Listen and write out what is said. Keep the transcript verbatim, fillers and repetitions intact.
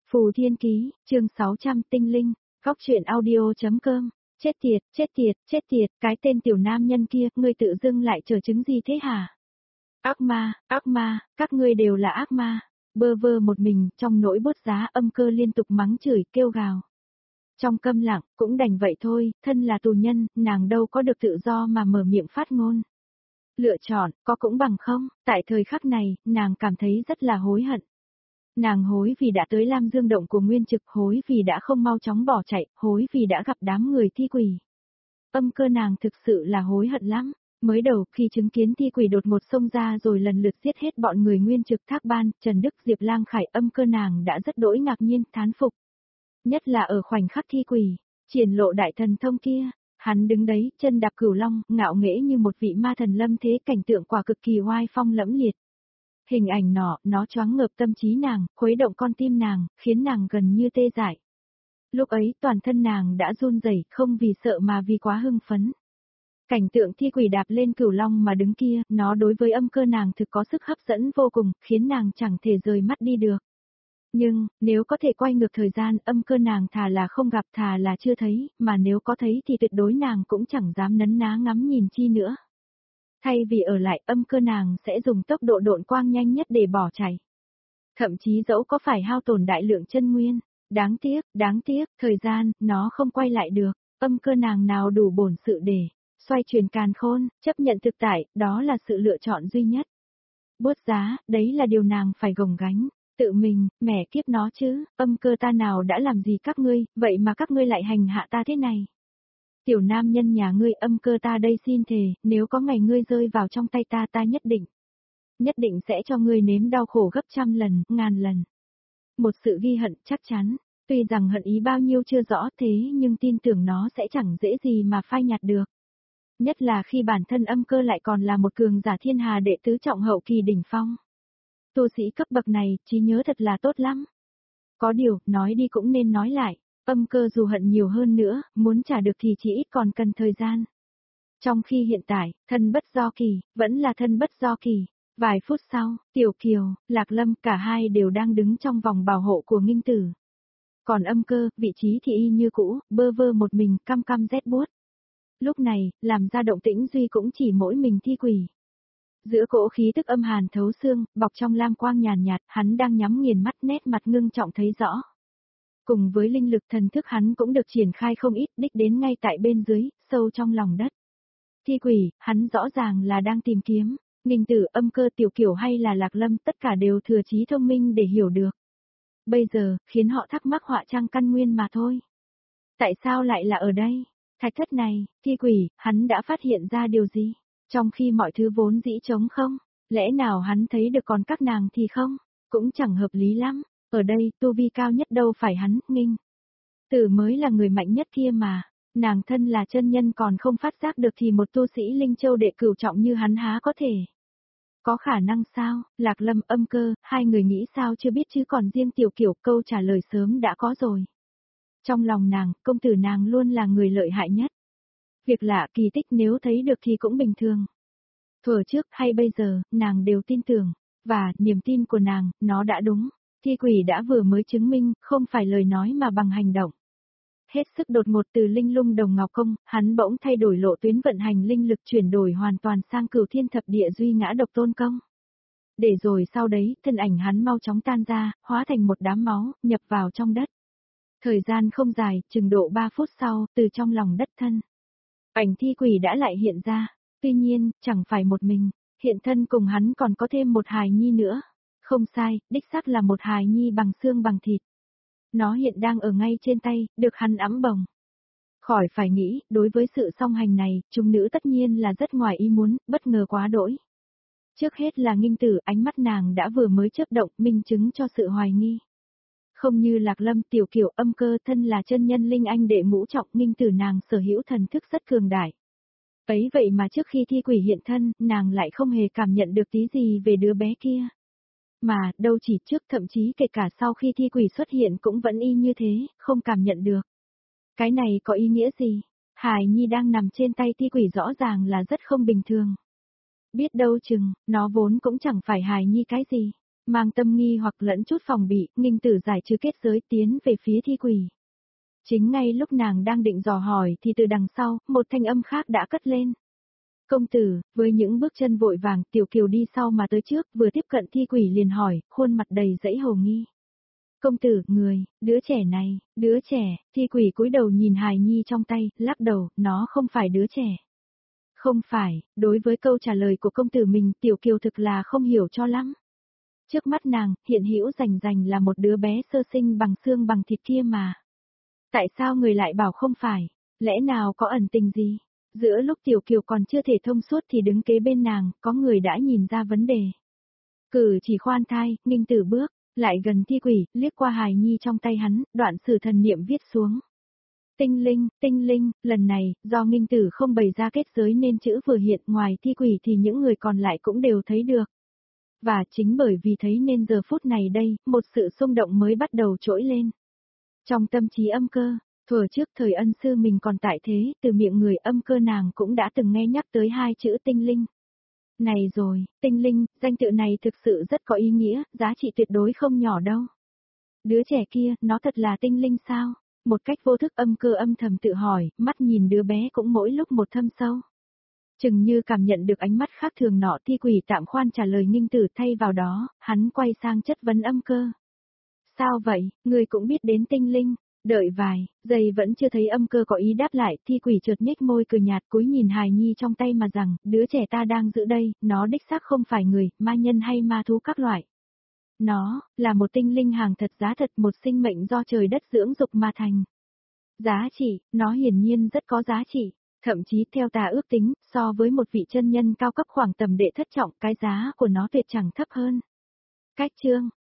Phù Thiên Ký, chương sáu trăm tinh linh, góc truyện audio.com, chết tiệt, chết tiệt, chết tiệt, cái tên tiểu nam nhân kia, ngươi tự dưng lại trở chứng gì thế hả? Ác ma, ác ma, các ngươi đều là ác ma, bơ vơ một mình, trong nỗi bút giá âm cơ liên tục mắng chửi, kêu gào. Trong câm lặng, cũng đành vậy thôi, thân là tù nhân, nàng đâu có được tự do mà mở miệng phát ngôn. Lựa chọn, có cũng bằng không, tại thời khắc này, nàng cảm thấy rất là hối hận. Nàng hối vì đã tới Lam Dương Động của Nguyên Trực, hối vì đã không mau chóng bỏ chạy, hối vì đã gặp đám người thi quỷ. Âm cơ nàng thực sự là hối hận lắm. Mới đầu khi chứng kiến thi quỷ đột ngột xông ra rồi lần lượt giết hết bọn người Nguyên Trực, Thác Ban, Trần Đức, Diệp Lang Khải, âm cơ nàng đã rất đỗi ngạc nhiên, thán phục. Nhất là ở khoảnh khắc thi quỷ, triển lộ đại thần thông kia, hắn đứng đấy, chân đạp cửu long, ngạo nghễ như một vị ma thần lâm thế, cảnh tượng quả cực kỳ oai phong lẫm liệt. Hình ảnh nọ, nó choáng ngợp tâm trí nàng, khuấy động con tim nàng, khiến nàng gần như tê dại. Lúc ấy toàn thân nàng đã run rẩy, không vì sợ mà vì quá hưng phấn. Cảnh tượng thi quỷ đạp lên cửu long mà đứng kia, nó đối với âm cơ nàng thực có sức hấp dẫn vô cùng, khiến nàng chẳng thể rời mắt đi được. Nhưng, nếu có thể quay ngược thời gian, âm cơ nàng thà là không gặp, thà là chưa thấy, mà nếu có thấy thì tuyệt đối nàng cũng chẳng dám nấn ná ngắm nhìn chi nữa. Thay vì ở lại, âm cơ nàng sẽ dùng tốc độ độn quang nhanh nhất để bỏ chạy. Thậm chí dẫu có phải hao tổn đại lượng chân nguyên, đáng tiếc, đáng tiếc, thời gian, nó không quay lại được, âm cơ nàng nào đủ bổn sự để xoay chuyển càn khôn, chấp nhận thực tại, đó là sự lựa chọn duy nhất. Bớt giá, đấy là điều nàng phải gồng gánh, tự mình, mẹ kiếp nó chứ, âm cơ ta nào đã làm gì các ngươi, vậy mà các ngươi lại hành hạ ta thế này. Tiểu nam nhân nhà ngươi, âm cơ ta đây xin thề, nếu có ngày ngươi rơi vào trong tay ta ta nhất định, nhất định sẽ cho ngươi nếm đau khổ gấp trăm lần, ngàn lần. Một sự ghi hận chắc chắn, tuy rằng hận ý bao nhiêu chưa rõ thế nhưng tin tưởng nó sẽ chẳng dễ gì mà phai nhạt được. Nhất là khi bản thân âm cơ lại còn là một cường giả thiên hà đệ tứ trọng hậu kỳ đỉnh phong. Tu sĩ cấp bậc này, trí nhớ thật là tốt lắm. Có điều, nói đi cũng nên nói lại. Âm cơ dù hận nhiều hơn nữa, muốn trả được thì chỉ ít còn cần thời gian. Trong khi hiện tại, thân bất do kỳ, vẫn là thân bất do kỳ. Vài phút sau, Tiểu Kiều, Lạc Lâm, cả hai đều đang đứng trong vòng bảo hộ của Nghinh Tử. Còn âm cơ, vị trí thì y như cũ, bơ vơ một mình, căm căm rét buốt. Lúc này, làm ra động tĩnh duy cũng chỉ mỗi mình thi quỷ. Giữa cỗ khí tức âm hàn thấu xương, bọc trong lam quang nhàn nhạt, hắn đang nhắm nghiền mắt, nét mặt ngưng trọng thấy rõ. Cùng với linh lực thần thức hắn cũng được triển khai không ít, đích đến ngay tại bên dưới, sâu trong lòng đất. Thi quỷ, hắn rõ ràng là đang tìm kiếm, Nghinh Tử, âm cơ, Tiểu Kiều hay là Lạc Lâm, tất cả đều thừa trí thông minh để hiểu được. Bây giờ, khiến họ thắc mắc họa trang căn nguyên mà thôi. Tại sao lại là ở đây? Thạch thất này, thi quỷ, hắn đã phát hiện ra điều gì? Trong khi mọi thứ vốn dĩ trống không, lẽ nào hắn thấy được còn các nàng thì không? Cũng chẳng hợp lý lắm. Ở đây, tu vi cao nhất đâu phải hắn, Nghinh Tử mới là người mạnh nhất kia mà. Nàng thân là chân nhân còn không phát giác được thì một tu sĩ Linh Châu đệ cửu trọng như hắn há có thể. Có khả năng sao? Lạc Lâm, âm cơ, hai người nghĩ sao chưa biết chứ còn riêng Tiểu Kiều, câu trả lời sớm đã có rồi. Trong lòng nàng, công tử nàng luôn là người lợi hại nhất. Việc lạ kỳ tích nếu thấy được thì cũng bình thường. Thuở trước hay bây giờ, nàng đều tin tưởng. Và, niềm tin của nàng, nó đã đúng. Thi quỷ đã vừa mới chứng minh, không phải lời nói mà bằng hành động. Hết sức đột ngột từ linh lung đồng ngọc công, hắn bỗng thay đổi lộ tuyến vận hành linh lực chuyển đổi hoàn toàn sang cửu thiên thập địa duy ngã độc tôn công. Để rồi sau đấy, thân ảnh hắn mau chóng tan ra, hóa thành một đám máu, nhập vào trong đất. Thời gian không dài, chừng độ ba phút sau, từ trong lòng đất thân. Ảnh thi quỷ đã lại hiện ra, tuy nhiên, chẳng phải một mình, hiện thân cùng hắn còn có thêm một hài nhi nữa. Không sai, đích xác là một hài nhi bằng xương bằng thịt. Nó hiện đang ở ngay trên tay, được hắn ẵm bồng. Khỏi phải nghĩ, đối với sự song hành này, chúng nữ tất nhiên là rất ngoài ý muốn, bất ngờ quá đỗi. Trước hết là Nghinh Tử, ánh mắt nàng đã vừa mới chớp động, minh chứng cho sự hoài nghi. Không như Lạc Lâm, Tiểu Kiều, âm cơ, thân là chân nhân linh anh đệ ngũ trọng, Nghinh Tử nàng sở hữu thần thức rất cường đại. Ấy vậy mà trước khi thi quỷ hiện thân, nàng lại không hề cảm nhận được tí gì về đứa bé kia. Mà, đâu chỉ trước, thậm chí kể cả sau khi thi quỷ xuất hiện cũng vẫn y như thế, không cảm nhận được. Cái này có ý nghĩa gì? Hài nhi đang nằm trên tay thi quỷ rõ ràng là rất không bình thường. Biết đâu chừng, nó vốn cũng chẳng phải hài nhi cái gì, mang tâm nghi hoặc lẫn chút phòng bị, Nghinh Tử giải trừ kết giới tiến về phía thi quỷ. Chính ngay lúc nàng đang định dò hỏi thì từ đằng sau, một thanh âm khác đã cất lên. Công tử, với những bước chân vội vàng, Tiểu Kiều đi sau mà tới trước, vừa tiếp cận thi quỷ liền hỏi, khuôn mặt đầy dẫy hồ nghi. Công tử, người, đứa trẻ này, đứa trẻ, thi quỷ cúi đầu nhìn hài nhi trong tay, lắc đầu, nó không phải đứa trẻ. Không phải, đối với câu trả lời của công tử mình, Tiểu Kiều thực là không hiểu cho lắm. Trước mắt nàng, hiện hữu rành rành là một đứa bé sơ sinh bằng xương bằng thịt kia mà. Tại sao người lại bảo không phải, lẽ nào có ẩn tình gì? Giữa lúc Tiểu Kiều còn chưa thể thông suốt thì đứng kế bên nàng, có người đã nhìn ra vấn đề. Cử chỉ khoan thai, Nghinh Tử bước, lại gần thi quỷ, liếc qua hài nhi trong tay hắn, đoạn sử thần niệm viết xuống. Tinh linh, tinh linh, lần này, do Nghinh Tử không bày ra kết giới nên chữ vừa hiện ngoài thi quỷ thì những người còn lại cũng đều thấy được. Và chính bởi vì thấy nên giờ phút này đây, một sự xung động mới bắt đầu trỗi lên. Trong tâm trí Âm Cơ, thuở trước thời ân sư mình còn tại thế, từ miệng người Âm Cơ nàng cũng đã từng nghe nhắc tới hai chữ tinh linh. Này rồi, tinh linh, danh tự này thực sự rất có ý nghĩa, giá trị tuyệt đối không nhỏ đâu. Đứa trẻ kia, nó thật là tinh linh sao? Một cách vô thức Âm Cơ âm thầm tự hỏi, mắt nhìn đứa bé cũng mỗi lúc một thâm sâu. Chừng như cảm nhận được ánh mắt khác thường nọ, thi quỷ tạm khoan trả lời Nghinh Tử, thay vào đó, hắn quay sang chất vấn Âm Cơ. Sao vậy, người cũng biết đến tinh linh? Đợi vài giây vẫn chưa thấy Âm Cơ có ý đáp lại, thi quỷ chợt nhếch môi cười nhạt, cúi nhìn hài nhi trong tay mà rằng, đứa trẻ ta đang giữ đây, nó đích xác không phải người, ma nhân hay ma thú các loại. Nó, là một tinh linh hàng thật giá thật, một sinh mệnh do trời đất dưỡng dục mà thành. Giá trị, nó hiển nhiên rất có giá trị. Thậm chí theo ta ước tính, so với một vị chân nhân cao cấp khoảng tầm đệ thất trọng, cái giá của nó tuyệt chẳng thấp hơn. Cách chương